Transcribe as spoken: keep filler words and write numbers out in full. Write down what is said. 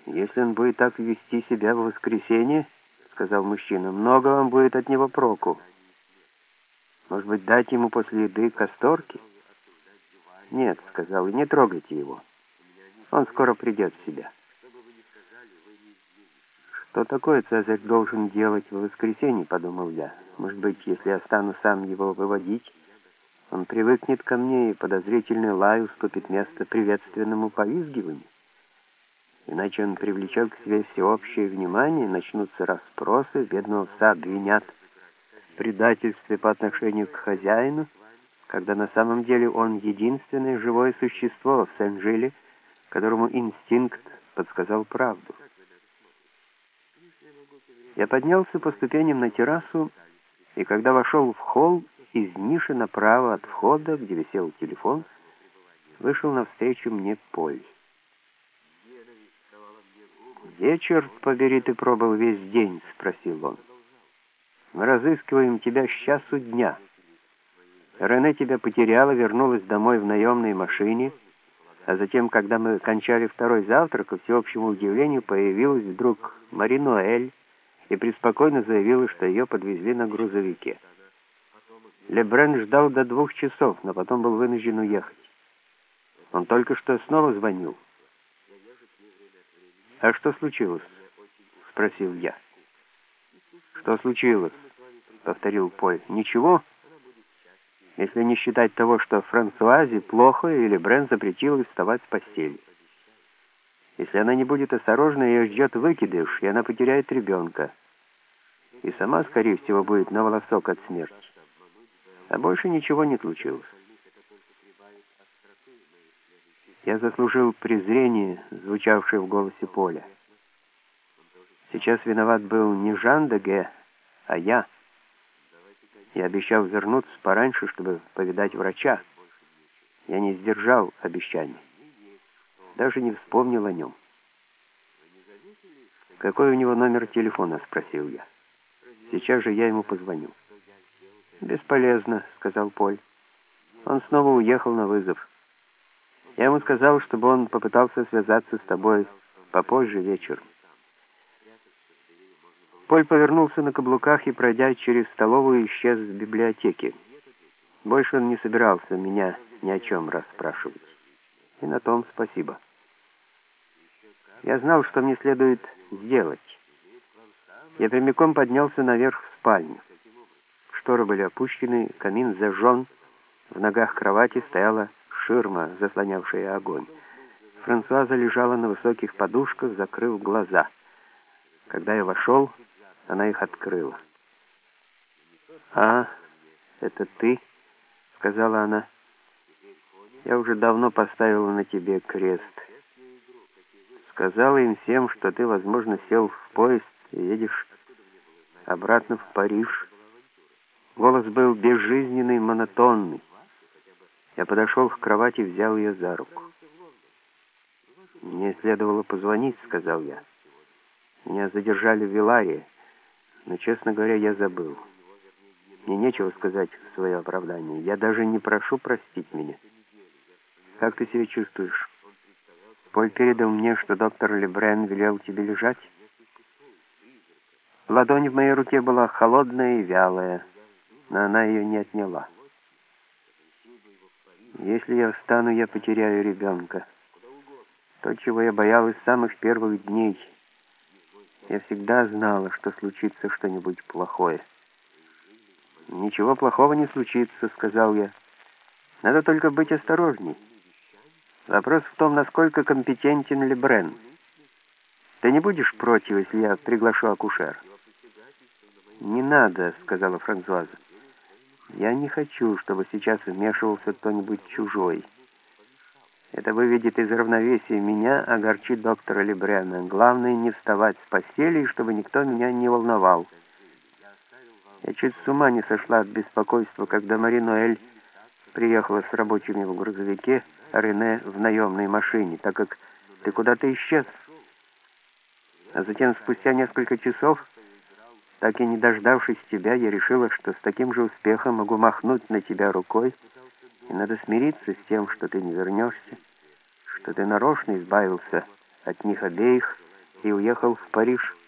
«Если он будет так вести себя в воскресенье, — сказал мужчина, — много вам будет от него проку. Может быть, дать ему после еды касторки?» «Нет, — сказал, — и не трогайте его. Он скоро придет в себя». «Что такое Цезарь должен делать в воскресенье?» — подумал я. «Может быть, если я стану сам его выводить, он привыкнет ко мне, и подозрительный лай уступит место приветственному повизгиванию. Иначе он привлечет к себе всеобщее внимание, начнутся расспросы, бедного пса обвинят в предательстве по отношению к хозяину, когда на самом деле он единственное живое существо в Сен-Жиле, которому инстинкт подсказал правду». Я поднялся по ступеням на террасу, и когда вошел в холл, из ниши направо от входа, где висел телефон, вышел навстречу мне Поль. «Где, черт побери, ты пробыл весь день?» — спросил он. «Мы разыскиваем тебя с часу дня. Рене тебя потеряла, вернулась домой в наемной машине, а затем, когда мы кончали второй завтрак, ко всеобщему удивлению, появилась вдруг Мари Ноэль и преспокойно заявила, что ее подвезли на грузовике. Лебрен ждал до двух часов, но потом был вынужден уехать. Он только что снова звонил». «А что случилось?» — спросил я. «Что случилось?» — повторил Поль. «Ничего, если не считать того, что Франсуазе плохо, и Лебрен запретил ей вставать с постели. Если она не будет осторожна, ее ждет выкидыш, и она потеряет ребенка. И сама, скорее всего, будет на волосок от смерти. А больше ничего не случилось». Я заслужил презрение, звучавшее в голосе Поля. Сейчас виноват был не Жан де Ге, а я. Я обещал вернуться пораньше, чтобы повидать врача. Я не сдержал обещания. Даже не вспомнил о нем. «Какой у него номер телефона?» — спросил я. «Сейчас же я ему позвоню». «Бесполезно», — сказал Поль. «Он снова уехал на вызов. Я ему сказал, чтобы он попытался связаться с тобой попозже вечером». Поль повернулся на каблуках и, пройдя через столовую, исчез в библиотеке. Больше он не собирался меня ни о чем расспрашивать. И на том спасибо. Я знал, что мне следует сделать. Я прямиком поднялся наверх в спальню. Шторы были опущены, камин зажжен, в ногах кровати стояла ширма, заслонявшая огонь. Франсуаза лежала на высоких подушках, закрыв глаза. Когда я вошел, она их открыла. «А, это ты?» — сказала она. «Я уже давно поставила на тебе крест. Сказала им всем, что ты, возможно, сел в поезд и едешь обратно в Париж». Голос был безжизненный, монотонный. Я подошел к кровати и взял ее за руку. «Мне следовало позвонить», — сказал я. «Меня задержали в Виларии, но, честно говоря, я забыл. Мне нечего сказать в свое оправдание. Я даже не прошу простить меня. Как ты себя чувствуешь? Поль передал мне, что доктор Лебрен велел тебе лежать». Ладонь в моей руке была холодная и вялая, но она ее не отняла. «Если я встану, я потеряю ребенка. То, чего я боялась с самых первых дней. Я всегда знала, что случится что-нибудь плохое». «Ничего плохого не случится», — сказал я. «Надо только быть осторожней. Вопрос в том, насколько компетентен Лебрен. Ты не будешь против, если я приглашу акушера?» «Не надо», — сказала Франсуаза. «Я не хочу, чтобы сейчас вмешивался кто-нибудь чужой. Это выведет из равновесия меня, огорчит доктора Лебрена. Главное, не вставать с постели, и чтобы никто меня не волновал. Я чуть с ума не сошла от беспокойства, когда Мари Ноэль приехала с рабочими в грузовике, а Рене в наемной машине, так как ты куда-то исчез. А затем, спустя несколько часов, так и не дождавшись тебя, я решила, что с таким же успехом могу махнуть на тебя рукой, и надо смириться с тем, что ты не вернешься, что ты нарочно избавился от них обеих, и уехал в Париж.